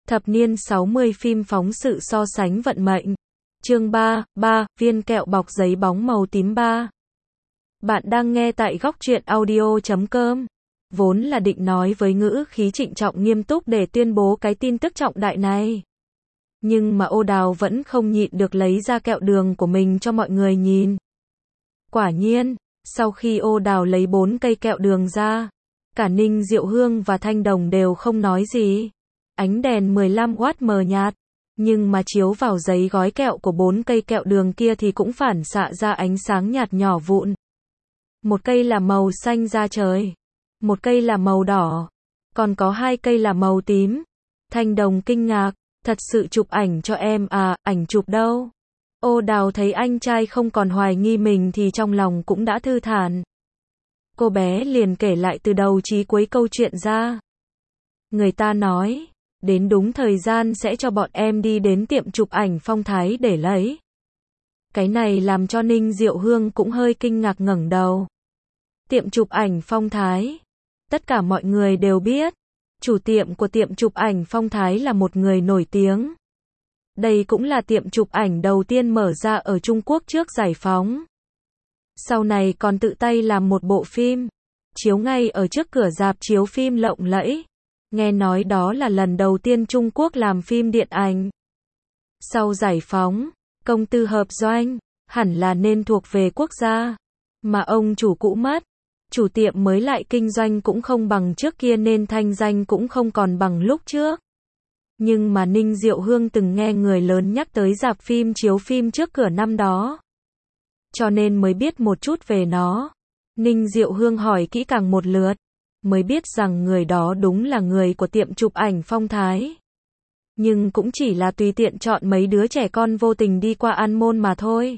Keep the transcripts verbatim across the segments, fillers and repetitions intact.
Thập niên sáu mươi phim phóng sự so sánh vận mệnh. Chương ba, ba, viên kẹo bọc giấy bóng màu tím ba. Bạn đang nghe tại góc truyện audio chấm com. Vốn là định nói với ngữ khí trịnh trọng nghiêm túc để tuyên bố cái tin tức trọng đại này. Nhưng mà Ô Đào vẫn không nhịn được lấy ra kẹo đường của mình cho mọi người nhìn. Quả nhiên, sau khi Ô Đào lấy bốn cây kẹo đường ra, cả Ninh Diệu Hương và Thanh Đồng đều không nói gì. Ánh đèn mười lăm oát mờ nhạt, nhưng mà chiếu vào giấy gói kẹo của bốn cây kẹo đường kia thì cũng phản xạ ra ánh sáng nhạt nhỏ vụn. Một cây là màu xanh da trời, một cây là màu đỏ, còn có hai cây là màu tím. Thanh Đồng kinh ngạc, thật sự chụp ảnh cho em à, ảnh chụp đâu? Ô Đào thấy anh trai không còn hoài nghi mình thì trong lòng cũng đã thư thản. Cô bé liền kể lại từ đầu chí cuối câu chuyện ra. Người ta nói, đến đúng thời gian sẽ cho bọn em đi đến tiệm chụp ảnh Phong Thái để lấy. Cái này làm cho Ninh Diệu Hương cũng hơi kinh ngạc ngẩng đầu. Tiệm chụp ảnh Phong Thái. Tất cả mọi người đều biết, chủ tiệm của tiệm chụp ảnh Phong Thái là một người nổi tiếng. Đây cũng là tiệm chụp ảnh đầu tiên mở ra ở Trung Quốc trước giải phóng. Sau này còn tự tay làm một bộ phim, chiếu ngay ở trước cửa rạp chiếu phim lộng lẫy. Nghe nói đó là lần đầu tiên Trung Quốc làm phim điện ảnh. Sau giải phóng, công tư hợp doanh, hẳn là nên thuộc về quốc gia. Mà ông chủ cũ mất, chủ tiệm mới lại kinh doanh cũng không bằng trước kia nên thanh danh cũng không còn bằng lúc trước. Nhưng mà Ninh Diệu Hương từng nghe người lớn nhắc tới rạp phim chiếu phim trước cửa năm đó. Cho nên mới biết một chút về nó. Ninh Diệu Hương hỏi kỹ càng một lượt, mới biết rằng người đó đúng là người của tiệm chụp ảnh Phong Thái. Nhưng cũng chỉ là tùy tiện chọn mấy đứa trẻ con vô tình đi qua An Môn mà thôi.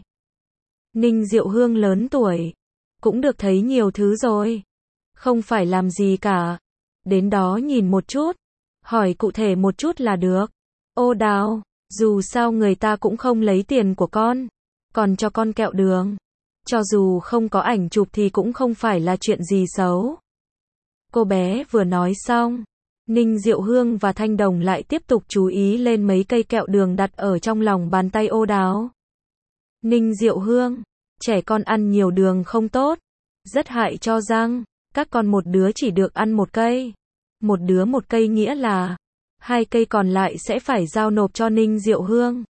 Ninh Diệu Hương lớn tuổi, cũng được thấy nhiều thứ rồi. Không phải làm gì cả. Đến đó nhìn một chút, hỏi cụ thể một chút là được. Ô Đào, dù sao người ta cũng không lấy tiền của con, còn cho con kẹo đường. Cho dù không có ảnh chụp thì cũng không phải là chuyện gì xấu. Cô bé vừa nói xong, Ninh Diệu Hương và Thanh Đồng lại tiếp tục chú ý lên mấy cây kẹo đường đặt ở trong lòng bàn tay Ô Đào. Ninh Diệu Hương, trẻ con ăn nhiều đường không tốt, rất hại cho răng, các con một đứa chỉ được ăn một cây. Một đứa một cây nghĩa là, hai cây còn lại sẽ phải giao nộp cho Ninh Diệu Hương.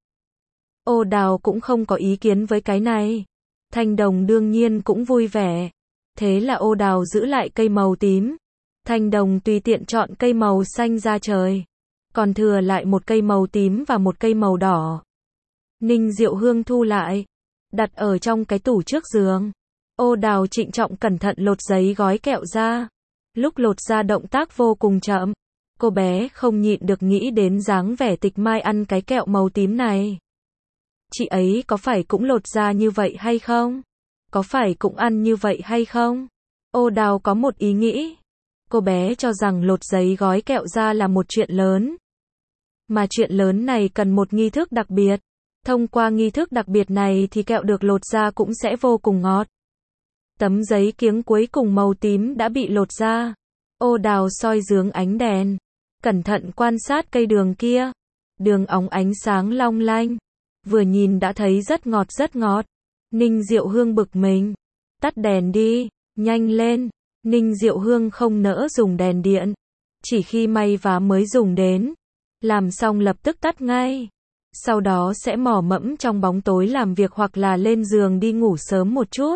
Ô Đào cũng không có ý kiến với cái này. Thanh Đồng đương nhiên cũng vui vẻ. Thế là Ô Đào giữ lại cây màu tím. Thanh Đồng tùy tiện chọn cây màu xanh da trời. Còn thừa lại một cây màu tím và một cây màu đỏ. Ninh Diệu Hương thu lại, đặt ở trong cái tủ trước giường. Ô Đào trịnh trọng cẩn thận lột giấy gói kẹo ra. Lúc lột ra động tác vô cùng chậm. Cô bé không nhịn được nghĩ đến dáng vẻ Tịch Mai ăn cái kẹo màu tím này. Chị ấy có phải cũng lột ra như vậy hay không? Có phải cũng ăn như vậy hay không? Ô Đào có một ý nghĩ. Cô bé cho rằng lột giấy gói kẹo ra là một chuyện lớn. Mà chuyện lớn này cần một nghi thức đặc biệt. Thông qua nghi thức đặc biệt này thì kẹo được lột ra cũng sẽ vô cùng ngọt. Tấm giấy kiếng cuối cùng màu tím đã bị lột ra. Ô Đào soi dưới ánh đèn, cẩn thận quan sát cây đường kia. Đường óng ánh sáng long lanh. Vừa nhìn đã thấy rất ngọt rất ngọt. Ninh Diệu Hương bực mình. Tắt đèn đi, nhanh lên. Ninh Diệu Hương không nỡ dùng đèn điện. Chỉ khi may vá mới dùng đến. Làm xong lập tức tắt ngay. Sau đó sẽ mò mẫm trong bóng tối làm việc hoặc là lên giường đi ngủ sớm một chút.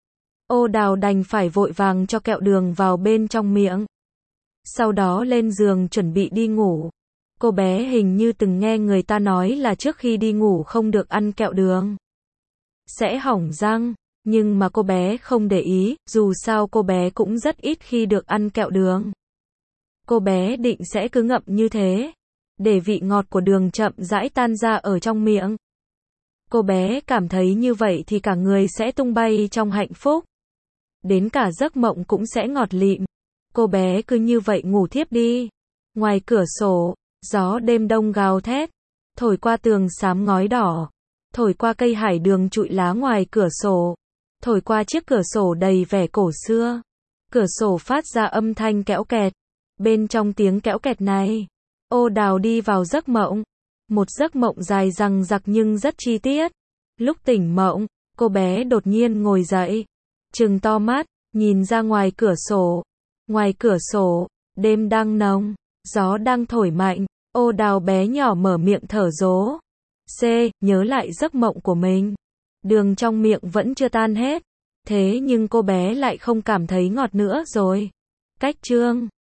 Ô Đào đành phải vội vàng cho kẹo đường vào bên trong miệng. Sau đó lên giường chuẩn bị đi ngủ. Cô bé hình như từng nghe người ta nói là trước khi đi ngủ không được ăn kẹo đường. Sẽ hỏng răng, nhưng mà cô bé không để ý, dù sao cô bé cũng rất ít khi được ăn kẹo đường. Cô bé định sẽ cứ ngậm như thế, để vị ngọt của đường chậm rãi tan ra ở trong miệng. Cô bé cảm thấy như vậy thì cả người sẽ tung bay trong hạnh phúc. Đến cả giấc mộng cũng sẽ ngọt lịm. Cô bé cứ như vậy ngủ thiếp đi. Ngoài cửa sổ, gió đêm đông gào thét, thổi qua tường xám ngói đỏ, thổi qua cây hải đường trụi lá ngoài cửa sổ, thổi qua chiếc cửa sổ đầy vẻ cổ xưa. Cửa sổ phát ra âm thanh kéo kẹt. Bên trong tiếng kéo kẹt này, Ô Đào đi vào giấc mộng. Một giấc mộng dài dằng dặc nhưng rất chi tiết. Lúc tỉnh mộng, cô bé đột nhiên ngồi dậy, trừng to mắt, nhìn ra ngoài cửa sổ. Ngoài cửa sổ, đêm đang nồng, gió đang thổi mạnh. Ô Đào bé nhỏ mở miệng thở dố. C, nhớ lại giấc mộng của mình. Đường trong miệng vẫn chưa tan hết. Thế nhưng cô bé lại không cảm thấy ngọt nữa rồi. Cách chương